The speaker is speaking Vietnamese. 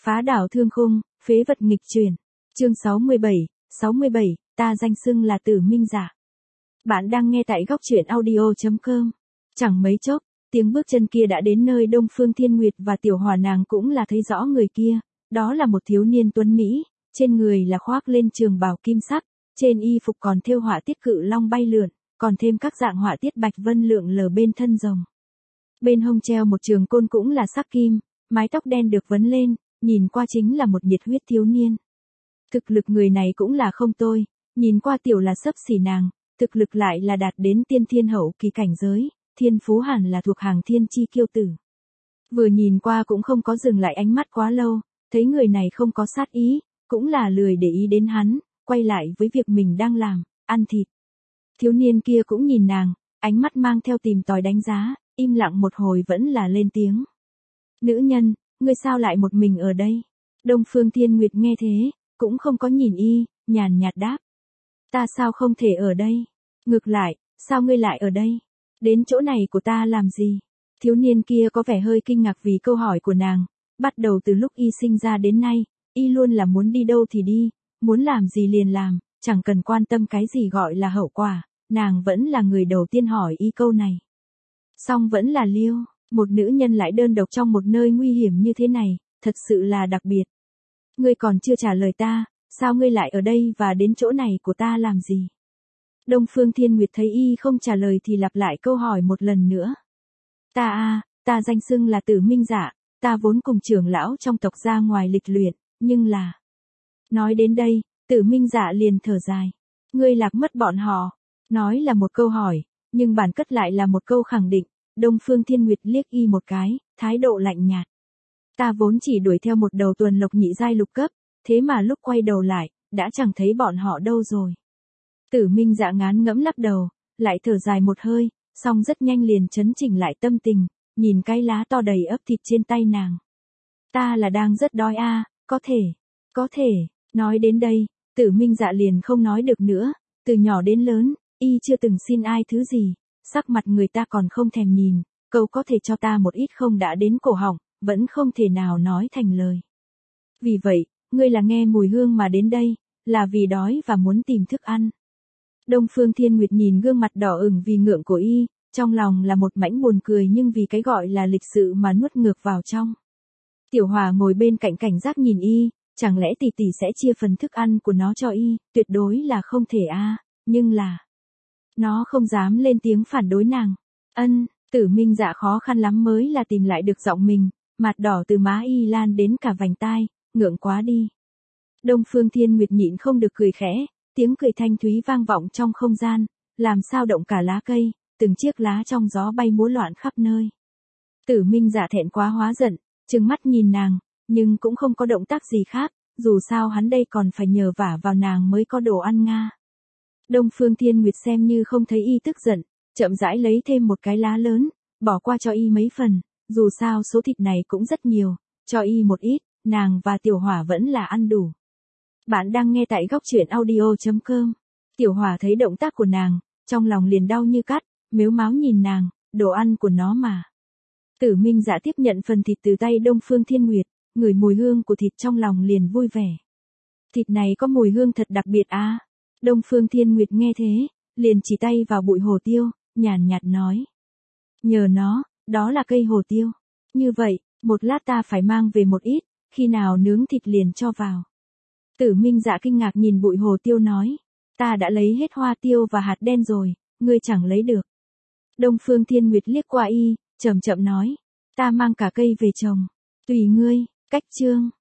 Phá đảo thương khung, phế vật nghịch chuyển. Chương 67, ta danh xưng là Tử Minh Dạ. Bạn đang nghe tại góc truyện audio.com. Chẳng mấy chốc, tiếng bước chân kia đã đến nơi Đông Phương Thiên Nguyệt và Tiểu Hỏa nàng cũng là thấy rõ người kia, đó là một thiếu niên tuấn mỹ, trên người là khoác lên trường bào kim sắc, trên y phục còn thêu họa tiết cự long bay lượn, còn thêm các dạng họa tiết bạch vân lượn lờ bên thân rồng. Bên hông treo một trường côn cũng là sắc kim, mái tóc đen được vấn lên, nhìn qua chính là một nhiệt huyết thiếu niên. Thực lực người này cũng là không tồi, nhìn qua tiểu là xấp xỉ nàng, thực lực lại là đạt đến tiên thiên hậu kỳ cảnh giới, thiên phú hẳn là thuộc hàng thiên chi kiêu tử. Vừa nhìn qua cũng không có dừng lại ánh mắt quá lâu, thấy người này không có sát ý, cũng là lười để ý đến hắn, quay lại với việc mình đang làm, ăn thịt. Thiếu niên kia cũng nhìn nàng, ánh mắt mang theo tìm tòi đánh giá, im lặng một hồi vẫn là lên tiếng. Nữ nhân, ngươi sao lại một mình ở đây? Đông Phương Thiên Nguyệt nghe thế, cũng không có nhìn y, nhàn nhạt đáp. Ta sao không thể ở đây? Ngược lại, sao ngươi lại ở đây? Đến chỗ này của ta làm gì? Thiếu niên kia có vẻ hơi kinh ngạc vì câu hỏi của nàng, bắt đầu từ lúc y sinh ra đến nay, y luôn là muốn đi đâu thì đi, muốn làm gì liền làm, chẳng cần quan tâm cái gì gọi là hậu quả, nàng vẫn là người đầu tiên hỏi y câu này. Song vẫn là Liêu, một nữ nhân lại đơn độc trong một nơi nguy hiểm như thế này, thật sự là đặc biệt. Ngươi còn chưa trả lời ta, sao ngươi lại ở đây và đến chỗ này của ta làm gì? Đông Phương Thiên Nguyệt thấy y không trả lời thì lặp lại câu hỏi một lần nữa. Ta danh xưng là Tử Minh Dạ, ta vốn cùng trưởng lão trong tộc ra ngoài lịch luyện, nhưng là... Nói đến đây, Tử Minh Dạ liền thở dài. Ngươi lạc mất bọn họ. Nói là một câu hỏi, nhưng bản cất lại là một câu khẳng định. Đông Phương Thiên Nguyệt liếc y một cái, thái độ lạnh nhạt. Ta vốn chỉ đuổi theo một đầu tuần lộc nhị giai lục cấp, thế mà lúc quay đầu lại, đã chẳng thấy bọn họ đâu rồi. Tử Minh Dạ ngán ngẫm lắc đầu, lại thở dài một hơi, xong rất nhanh liền chấn chỉnh lại tâm tình, nhìn cái lá to đầy ấp thịt trên tay nàng. Ta là đang rất đói có thể, nói đến đây, Tử Minh Dạ liền không nói được nữa, từ nhỏ đến lớn, y chưa từng xin ai thứ gì, sắc mặt người ta còn không thèm nhìn, câu có thể cho ta một ít không đã đến cổ họng, vẫn không thể nào nói thành lời. Vì vậy, ngươi là nghe mùi hương mà đến đây, là vì đói và muốn tìm thức ăn. Đông Phương Thiên Nguyệt nhìn gương mặt đỏ ửng vì ngượng của y, trong lòng là một mảnh buồn cười nhưng vì cái gọi là lịch sự mà nuốt ngược vào trong. Tiểu Hòa ngồi bên cạnh cảnh giác nhìn y, chẳng lẽ tỷ tỷ sẽ chia phần thức ăn của nó cho y, tuyệt đối là không thể nhưng là... Nó không dám lên tiếng phản đối nàng. Tử Minh Dạ khó khăn lắm mới là tìm lại được giọng mình, mặt đỏ từ má y lan đến cả vành tai, ngượng quá đi. Đông Phương Thiên Nguyệt nhịn không được cười khẽ, tiếng cười thanh thúy vang vọng trong không gian, làm sao động cả lá cây, từng chiếc lá trong gió bay múa loạn khắp nơi. Tử Minh Dạ thẹn quá hóa giận, trừng mắt nhìn nàng, nhưng cũng không có động tác gì khác, dù sao hắn đây còn phải nhờ vả vào nàng mới có đồ ăn nga. Đông Phương Thiên Nguyệt xem như không thấy y tức giận, chậm rãi lấy thêm một cái lá lớn, bỏ qua cho y mấy phần, dù sao số thịt này cũng rất nhiều, cho y một ít, nàng và Tiểu Hỏa vẫn là ăn đủ. Bạn đang nghe tại góc truyện audio.com. Tiểu Hỏa thấy động tác của nàng, trong lòng liền đau như cắt, mếu máo nhìn nàng, đồ ăn của nó mà. Tử Minh Dạ tiếp nhận phần thịt từ tay Đông Phương Thiên Nguyệt, ngửi mùi hương của thịt trong lòng liền vui vẻ. Thịt này có mùi hương thật đặc biệt Đông Phương Thiên Nguyệt nghe thế, liền chỉ tay vào bụi hồ tiêu, nhàn nhạt nói. Nhờ nó, đó là cây hồ tiêu. Như vậy, một lát ta phải mang về một ít, khi nào nướng thịt liền cho vào. Tử Minh Dạ kinh ngạc nhìn bụi hồ tiêu nói. Ta đã lấy hết hoa tiêu và hạt đen rồi, ngươi chẳng lấy được. Đông Phương Thiên Nguyệt liếc qua y, chậm chậm nói. Ta mang cả cây về trồng. Tùy ngươi, cách chương.